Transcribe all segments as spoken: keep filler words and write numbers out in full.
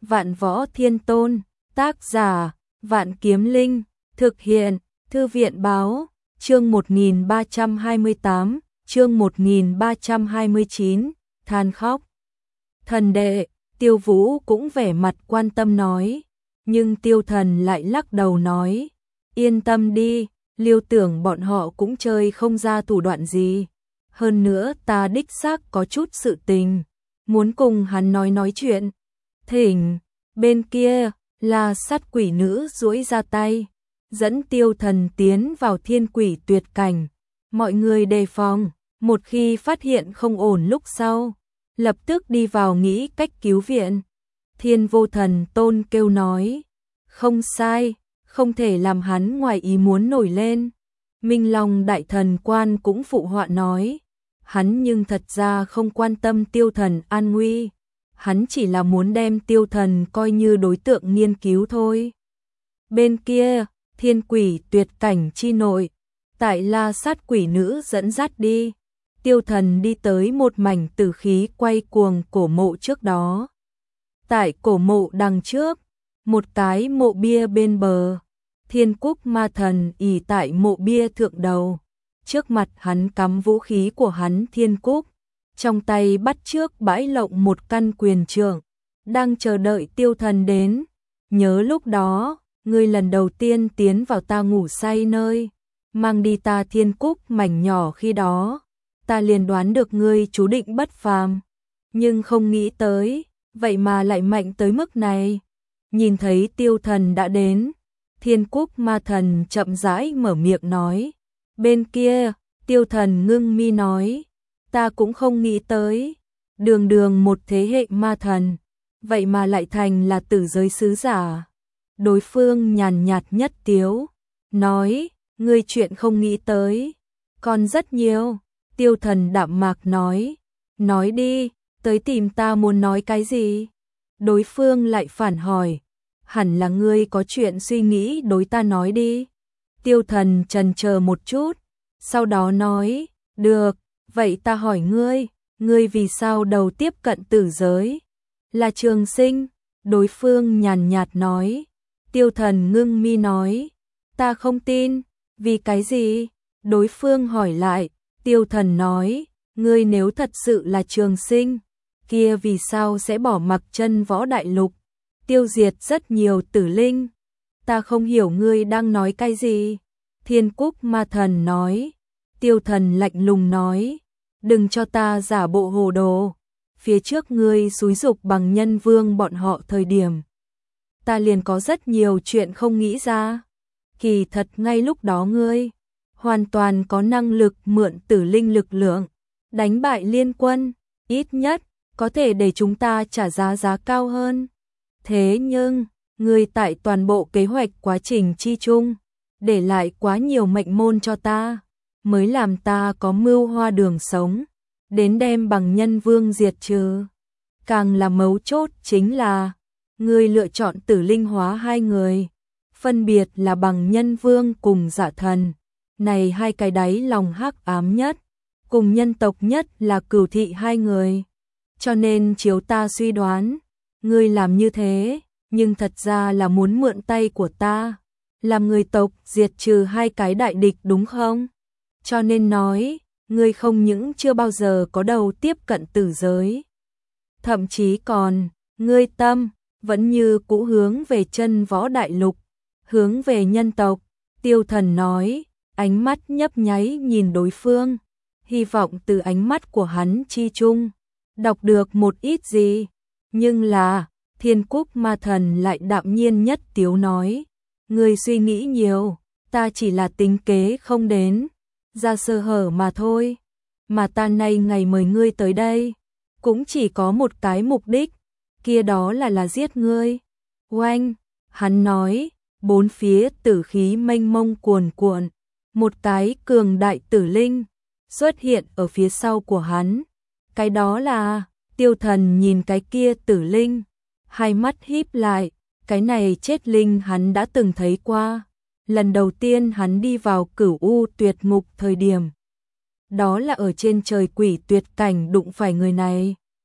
Vạn Võ Thiên Tôn, tác giả, Vạn Kiếm Linh, thực hiện, Thư viện báo, chương một nghìn ba trăm hai mươi tám, chương một nghìn ba trăm hai mươi chín, than khóc. Thần đệ, Tiêu Vũ cũng vẻ mặt quan tâm nói, nhưng Tiêu Thần lại lắc đầu nói, yên tâm đi, Liêu tưởng bọn họ cũng chơi không ra thủ đoạn gì. Hơn nữa ta đích xác có chút sự tình, muốn cùng hắn nói nói chuyện. Thỉnh, bên kia, là sát quỷ nữ duỗi ra tay, dẫn Tiêu Thần tiến vào thiên quỷ tuyệt cảnh. Mọi người đề phòng, một khi phát hiện không ổn lúc sau, lập tức đi vào nghĩ cách cứu viện. Thiên Vô Thần Tôn kêu nói, không sai, không thể làm hắn ngoài ý muốn nổi lên. Minh Long Đại Thần Quan cũng phụ họa nói, hắn nhưng thật ra không quan tâm Tiêu Thần an nguy, hắn chỉ là muốn đem Tiêu Thần coi như đối tượng nghiên cứu thôi. Bên kia, thiên quỷ tuyệt cảnh chi nội, tại La Sát quỷ nữ dẫn dắt đi, Tiêu Thần đi tới một mảnh tử khí quay cuồng cổ mộ trước đó. Tại cổ mộ đằng trước, một cái mộ bia bên bờ, Thiên Cúc Ma Thần ỷ tại mộ bia thượng đầu, trước mặt hắn cắm vũ khí của hắn Thiên Cúc, trong tay bắt trước bãi lộng một căn quyền trượng, đang chờ đợi Tiêu Thần đến. Nhớ lúc đó, ngươi lần đầu tiên tiến vào ta ngủ say nơi, mang đi ta Thiên Cúc mảnh nhỏ khi đó, ta liền đoán được ngươi chú định bất phàm, nhưng không nghĩ tới, vậy mà lại mạnh tới mức này. Nhìn thấy Tiêu Thần đã đến, Thiên Cúc Ma Thần chậm rãi mở miệng nói, bên kia, Tiêu Thần ngưng mi nói, ta cũng không nghĩ tới, đường đường một thế hệ ma thần, vậy mà lại thành là tử giới sứ giả. Đối phương nhàn nhạt nhất tiếu, nói, ngươi chuyện không nghĩ tới, còn rất nhiều. Tiêu Thần đạm mạc nói, nói đi, tới tìm ta muốn nói cái gì? Đối phương lại phản hỏi, hẳn là ngươi có chuyện suy nghĩ đối ta nói đi. Tiêu Thần chần chờ một chút, sau đó nói, được, vậy ta hỏi ngươi, ngươi vì sao đầu tiếp cận tử giới? Là trường sinh, đối phương nhàn nhạt nói. Tiêu Thần ngưng mi nói, ta không tin, vì cái gì? Đối phương hỏi lại, Tiêu Thần nói, ngươi nếu thật sự là trường sinh, kia vì sao sẽ bỏ mặc chân võ đại lục, tiêu diệt rất nhiều tử linh? Ta không hiểu ngươi đang nói cái gì. Thiên Cúc Ma Thần nói. Tiêu Thần lạnh lùng nói, đừng cho ta giả bộ hồ đồ, phía trước ngươi xúi dục bằng nhân vương bọn họ thời điểm, ta liền có rất nhiều chuyện không nghĩ ra. Kỳ thật ngay lúc đó ngươi hoàn toàn có năng lực mượn tử linh lực lượng, đánh bại liên quân, ít nhất có thể để chúng ta trả giá giá cao hơn. Thế nhưng, ngươi tại toàn bộ kế hoạch quá trình chi chung, để lại quá nhiều mệnh môn cho ta, mới làm ta có mưu hoa đường sống, đến đem bằng nhân vương diệt trừ. Càng là mấu chốt chính là, ngươi lựa chọn tử linh hóa hai người, phân biệt là bằng nhân vương cùng Dạ Thần. Này hai cái đáy lòng hắc ám nhất, cùng nhân tộc nhất là Cửu Thị hai người. Cho nên chiếu ta suy đoán, ngươi làm như thế, nhưng thật ra là muốn mượn tay của ta, làm người tộc diệt trừ hai cái đại địch đúng không? Cho nên nói, ngươi không những chưa bao giờ có đầu tiếp cận tử giới, thậm chí còn, ngươi tâm, vẫn như cũ hướng về chân võ đại lục, hướng về nhân tộc. Tiêu Thần nói, ánh mắt nhấp nháy nhìn đối phương, hy vọng từ ánh mắt của hắn chi chung, đọc được một ít gì. Nhưng là, Thiên Cúc Ma Thần lại đạm nhiên nhất tiếu nói, ngươi suy nghĩ nhiều, ta chỉ là tính kế không đến, ra sơ hở mà thôi. Mà ta nay ngày mời ngươi tới đây, cũng chỉ có một cái mục đích, kia đó là là giết ngươi. Oanh, hắn nói, bốn phía tử khí mênh mông cuồn cuộn, một cái cường đại tử linh xuất hiện ở phía sau của hắn. Cái đó là, Tiêu Thần nhìn cái kia tử linh, hai mắt híp lại, cái này chết linh hắn đã từng thấy qua, lần đầu tiên hắn đi vào Cửu U tuyệt ngục thời điểm, đó là ở trên trời quỷ tuyệt cảnh đụng phải người này.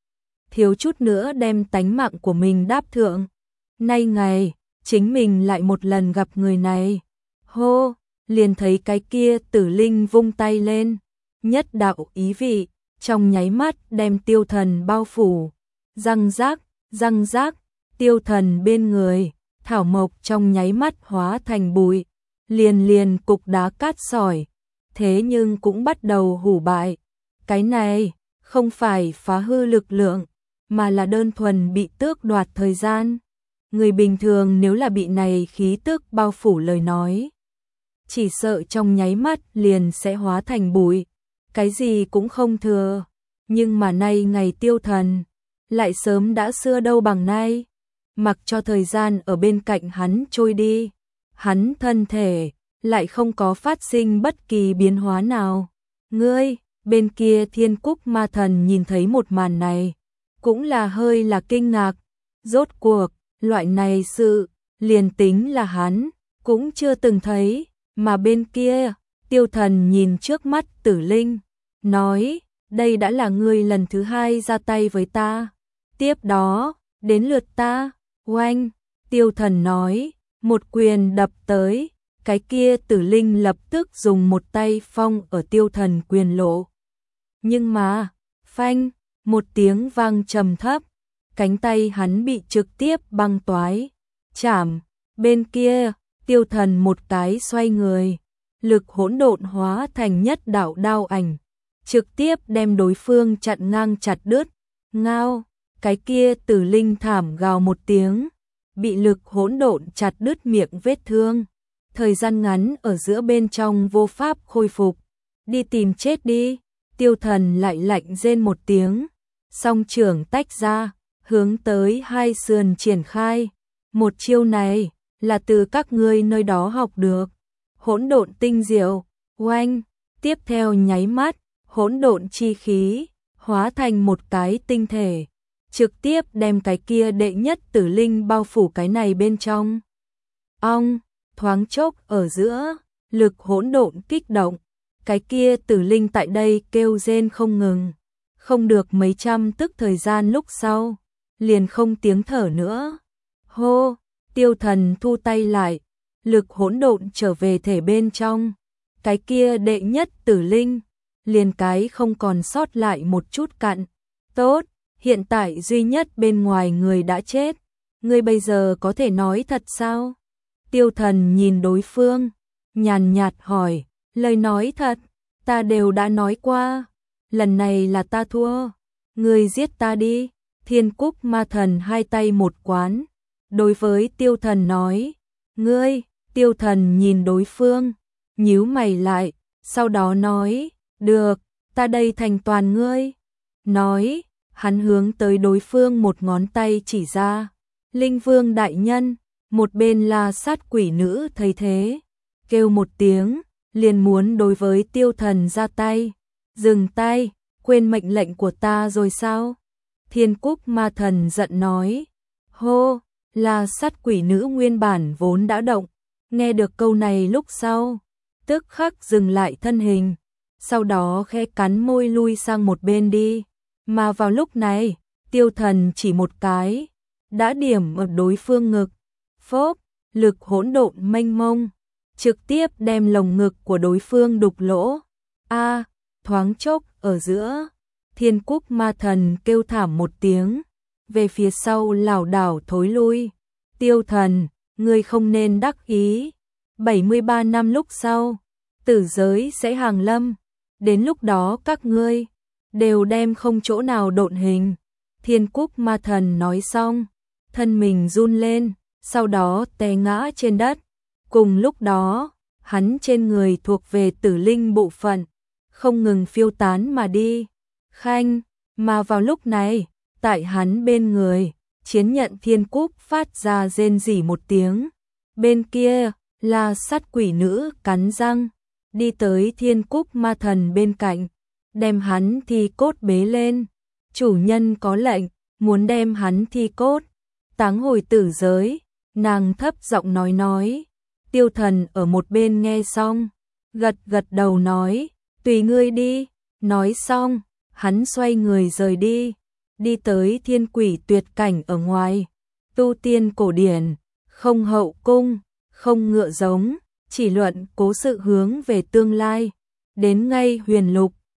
thiếu chút nữa đem tánh mạng của mình đáp thượng. Nay ngày, chính mình lại một lần gặp người này. Hô, liền thấy cái kia Tử Linh vung tay lên, nhất đạo ý vị, trong nháy mắt đem Tiêu Thần bao phủ. Răng rác, răng rác, Tiêu Thần bên người, thảo mộc trong nháy mắt hóa thành bụi, liền liền cục đá cát sỏi, thế nhưng cũng bắt đầu hủ bại. Cái này không phải phá hư lực lượng, mà là đơn thuần bị tước đoạt thời gian. Người bình thường nếu là bị này khí tức bao phủ lời nói, chỉ sợ trong nháy mắt liền sẽ hóa thành bụi, cái gì cũng không thừa. Nhưng mà nay ngày Tiêu Thần lại sớm đã xưa đâu bằng nay, mặc cho thời gian ở bên cạnh hắn trôi đi, hắn thân thể lại không có phát sinh bất kỳ biến hóa nào. Ngươi, bên kia Thiên Cúc Ma Thần nhìn thấy một màn này, cũng là hơi là kinh ngạc, rốt cuộc, loại này sự, liền tính là hắn, cũng chưa từng thấy, mà bên kia, Tiêu Thần nhìn trước mắt Tử Linh, nói, đây đã là ngươi lần thứ hai ra tay với ta, tiếp đó, đến lượt ta, oanh, Tiêu Thần nói, một quyền đập tới, cái kia Tử Linh lập tức dùng một tay phong ở Tiêu Thần quyền lộ. Nhưng mà, phanh, một tiếng vang trầm thấp, cánh tay hắn bị trực tiếp băng toái, chảm, bên kia, Tiêu Thần một cái xoay người, lực hỗn độn hóa thành nhất đạo đao ảnh, trực tiếp đem đối phương chặn ngang chặt đứt. Ngao, cái kia Tử Linh thảm gào một tiếng, bị lực hỗn độn chặt đứt miệng vết thương, thời gian ngắn ở giữa bên trong vô pháp khôi phục, đi tìm chết đi. Tiêu Thần lại lạnh rên một tiếng, song trưởng tách ra, hướng tới hai sườn triển khai. Một chiêu này là từ các ngươi nơi đó học được, hỗn độn tinh diệu. Oanh, tiếp theo nháy mắt, hỗn độn chi khí hóa thành một cái tinh thể, trực tiếp đem cái kia đệ nhất Tử Linh bao phủ cái này bên trong. Ong, thoáng chốc ở giữa, lực hỗn độn kích động, cái kia Tử Linh tại đây kêu rên không ngừng, không được mấy trăm tức thời gian lúc sau, liền không tiếng thở nữa. Hô, Tiêu Thần thu tay lại, lực hỗn độn trở về thể bên trong, cái kia đệ nhất Tử Linh, liền cái không còn sót lại một chút cặn. Tốt, hiện tại duy nhất bên ngoài người đã chết, ngươi bây giờ có thể nói thật sao? Tiêu Thần nhìn đối phương, nhàn nhạt hỏi, lời nói thật, ta đều đã nói qua, lần này là ta thua, ngươi giết ta đi. Thiên Cúc Ma Thần hai tay một quán, đối với Tiêu Thần nói, ngươi. Tiêu Thần nhìn đối phương, nhíu mày lại, sau đó nói, được, ta đây thành toàn ngươi. Nói, hắn hướng tới đối phương một ngón tay chỉ ra, Linh Vương đại nhân. Một bên là sát quỷ nữ thấy thế, kêu một tiếng, liền muốn đối với Tiêu Thần ra tay. Dừng tay, quên mệnh lệnh của ta rồi sao? Thiên Cúc Ma Thần giận nói. Hô, là sát quỷ nữ nguyên bản vốn đã động, nghe được câu này lúc sau, tức khắc dừng lại thân hình, sau đó khẽ cắn môi lui sang một bên đi. Mà vào lúc này, Tiêu Thần chỉ một cái, đã điểm ở đối phương ngực. Phốp, lực hỗn độn mênh mông, trực tiếp đem lồng ngực của đối phương đục lỗ. A, thoáng chốc ở giữa, Thiên Cúc Ma Thần kêu thảm một tiếng, về phía sau lảo đảo thối lui. Tiêu Thần, ngươi không nên đắc ý, bảy mươi ba năm lúc sau, tử giới sẽ hàng lâm, đến lúc đó các ngươi đều đem không chỗ nào độn hình. Thiên Cúc Ma Thần nói xong, thân mình run lên, sau đó té ngã trên đất. Cùng lúc đó, hắn trên người thuộc về Tử Linh bộ phận, không ngừng phiêu tán mà đi. Khanh, mà vào lúc này, tại hắn bên người, chiến nhận Thiên Cúc phát ra rên rỉ một tiếng. Bên kia, là sát quỷ nữ cắn răng, đi tới Thiên Cúc Ma Thần bên cạnh, đem hắn thi cốt bế lên. Chủ nhân có lệnh, muốn đem hắn thi cốt táng hồi tử giới. Nàng thấp giọng nói nói. Tiêu Thần ở một bên nghe xong, gật gật đầu nói, tùy ngươi đi. Nói xong, hắn xoay người rời đi. đi tới thiên quỷ tuyệt cảnh ở ngoài. Tu tiên cổ điển, không hậu cung, không ngựa giống, chỉ luận cố sự hướng về tương lai. Đến ngay huyền lục,